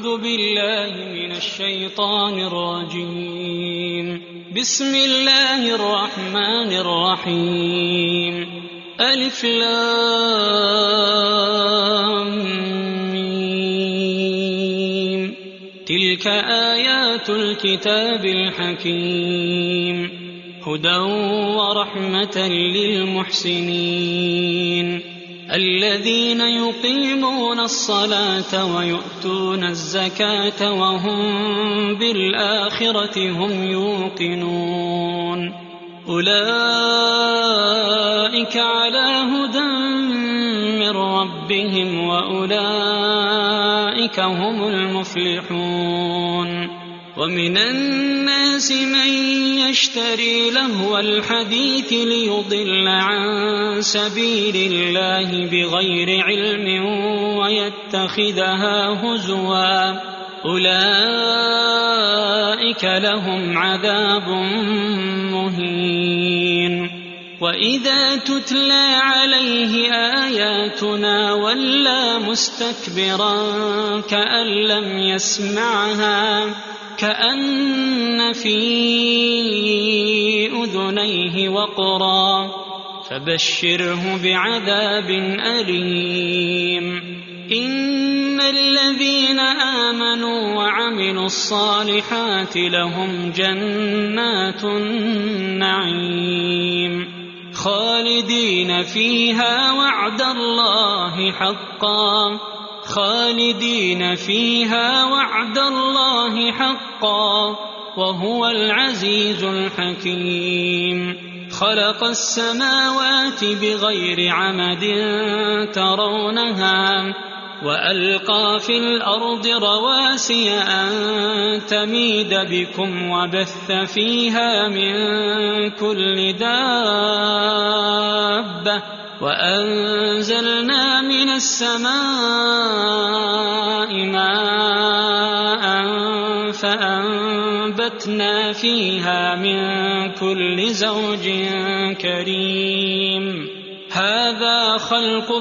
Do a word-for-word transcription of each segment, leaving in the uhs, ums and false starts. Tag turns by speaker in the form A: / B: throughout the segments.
A: أعوذ بالله من الشيطان الرجيم. بسم الله الرحمن الرحيم. ألف لام ميم. تلك آيات الكتاب الحكيم هدى ورحمة للمحسنين الذين يقيمون الصلاة ويؤتون الزكاة وهم بالآخرة هم يوقنون أولئك على هدى من ربهم وأولئك هم المفلحون. ومن الناس من يشتري لهو الحديث ليضل عن سبيل الله بغير علم ويتخذها هزوا أولئك لهم عذاب مهين. وإذا تتلى عليه آياتنا ولى مستكبرا كأن لم يسمعها كأن في أذنيه وقرا فبشره بعذاب أليم. إن الذين آمنوا وعملوا الصالحات لهم جنات النعيم خالدين فيها وعد الله حقا خالدين فيها وعد الله حقا وهو العزيز الحكيم. خلق السماوات بغير عمد ترونها وألقى في الأرض رواسي أن تميد بكم وبث فيها من كل دابة وأنزلنا من السماء ماء فأنبتنا فيها من كل زوج كريم. هذا خلق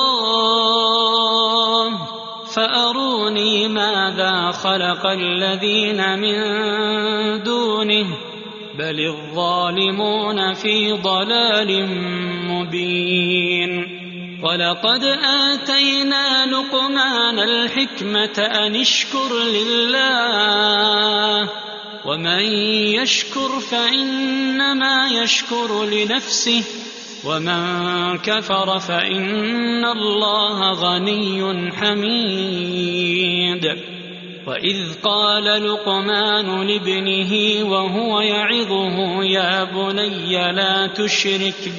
A: الله فأروني ماذا خلق الذين من دونه بل الظالمون في ضلال مبين. ولقد آتينا لقمان الحكمة أن اشكر لله ومن يشكر فإنما يشكر لنفسه ومن كفر فإن الله غني حميد. وإذ قال لقمان لابنه وهو يعظه يا بني لا تشرك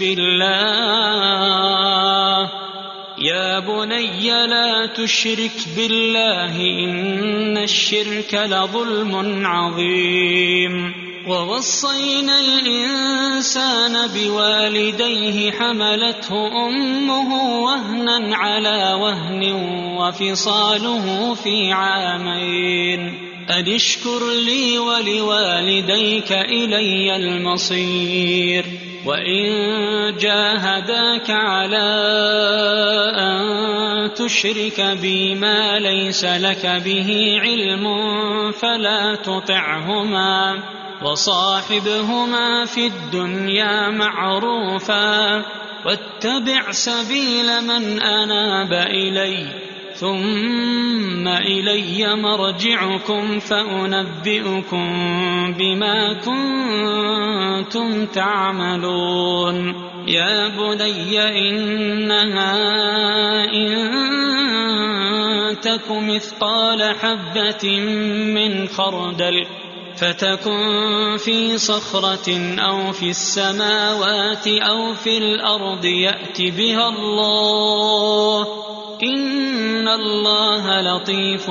A: بالله يا بني لا تشرك بالله إن الشرك لظلم عظيم. ووصينا الإنسان بوالديه حملته أمه وهنا على وهن وفصاله في عامين أن اشكر لي ولوالديك إلي المصير. وإن جاهداك على أن تشرك بي ما ليس لك به علم فلا تطعهما وصاحبهما في الدنيا معروفا واتبع سبيل من أناب إلي ثم إلي مرجعكم فأنبئكم بما كنتم تعملون. يا بني إنها إن تك مثقال حبة من خردل فتكن في صخرة أو في السماوات أو في الأرض يأت بها الله إن الله لطيف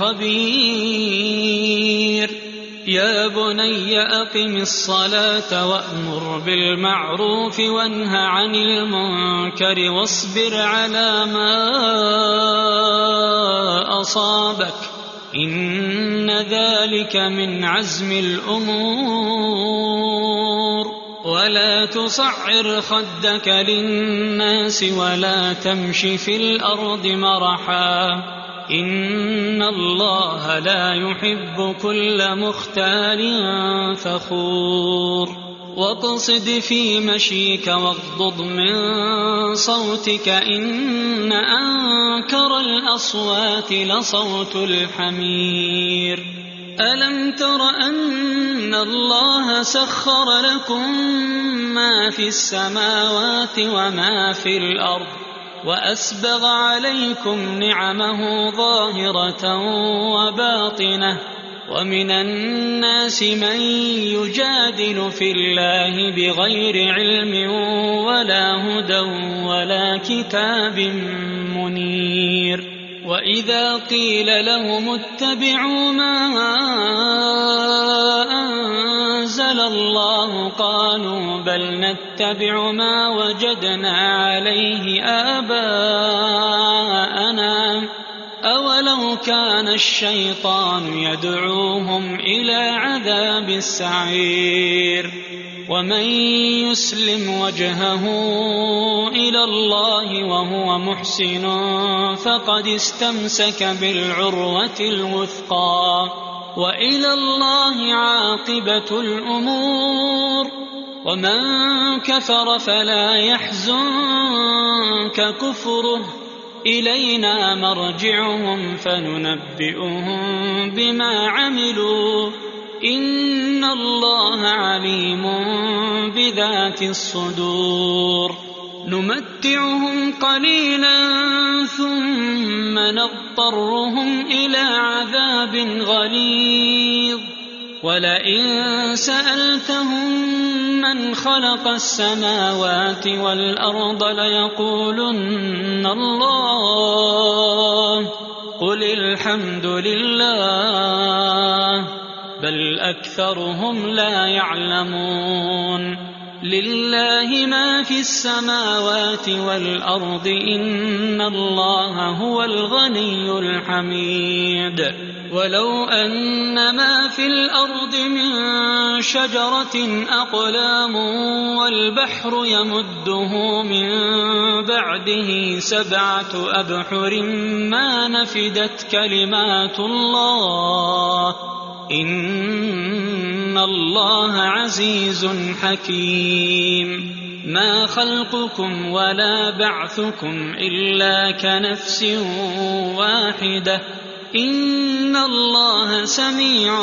A: خبير. يا بني أقم الصلاة وأمر بالمعروف وانه عن المنكر واصبر على ما أصابك إن ذلك من عزم الأمور. ولا تصعر خدك للناس ولا تمش في الأرض مرحا إن الله لا يحب كل مختال فخور واقصد في مشيك واغضض من صوتك إن أنكر الأصوات لصوت الحمير ألم تر أن الله سخر لكم ما في السماوات وما في الأرض وأسبغ عليكم نعمه ظاهرة وباطنة ومن الناس من يجادل في الله بغير علم ولا هدى ولا كتاب منير وإذا قيل لهم اتبعوا ما أنزل الله قالوا بل نتبع ما وجدنا عليه آباءنا أولو كان الشيطان يدعوهم إلى عذاب السعير ومن يسلم وجهه إلى الله وهو محسن فقد استمسك بالعروة الوثقى وإلى الله عاقبة الأمور ومن كفر فلا يحزنك كفره إلينا مرجعهم فننبئهم بما عملوا إن الله عليم بذات الصدور نمتعهم قليلا ثم نضطرهم إلى عذاب غليظ ولئن سألتهم من خلق السماوات والأرض ليقولن الله قل الحمد لله بل أكثرهم لا يعلمون لله ما في السماوات والأرض إن الله هو الغني الحميد ولو أن ما في الأرض من شجرة أقلام والبحر يمده من بعده سبعة أبحر ما نفدت كلمات الله إن الله عزيز حكيم ما خلقكم ولا بعثكم إلا كنفس واحدة إن الله سميع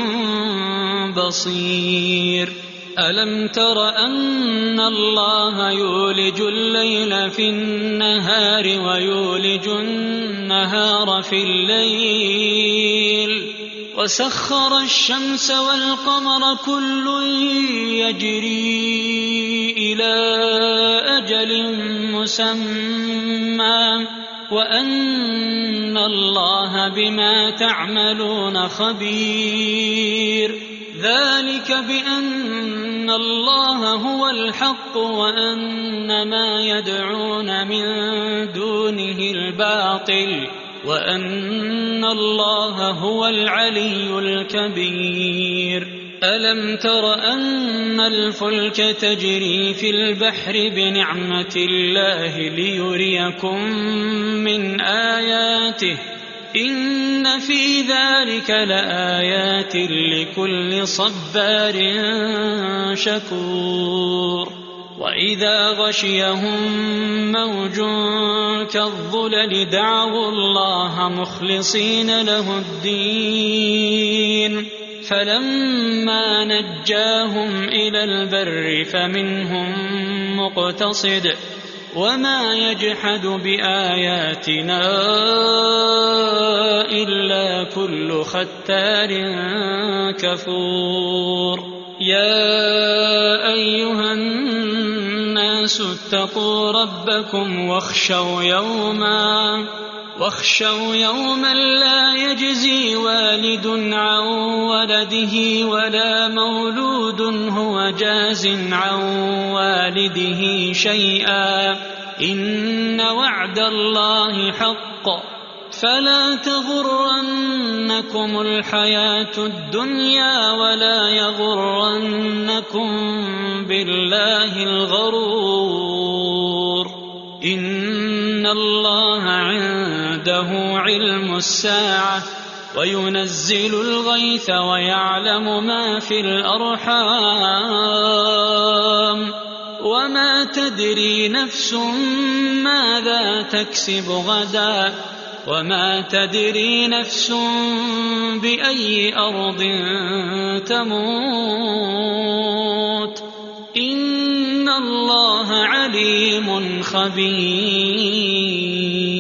A: بصير ألم تر أن الله يولج الليل في النهار ويولج النهار في الليل وسخر الشمس والقمر كل يجري إلى أجل مسمى وأن الله بما تعملون خبير ذلك بأن الله هو الحق وأن ما يدعون من دونه الباطل وأن الله هو العلي الكبير ألم تر أن الفلك تجري في البحر بنعمة الله ليريكم من آياته إن في ذلك لآيات لكل صبار شكور وإذا غشيهم موج كالظلل دعوا الله مخلصين له الدين فلما نجاهم إلى البر فمنهم مقتصد وما يجحد بآياتنا إلا كل ختار كفور يا أيها الناس اتقوا ربكم واخشوا يوما واخشوا يوما لا يجزي والد عن ولده ولا مولود هو جاز عن والده شيئا إن وعد الله حق فلا تغرنكم الحياة الدنيا ولا يغرنكم بالله الغرور إن الله عنده عنده علم الساعة وينزل الغيث ويعلم ما في الأرحام وما تدري نفس ماذا تكسب غدا وما تدري نفس بأي أرض تموت إن الله عليم خبير.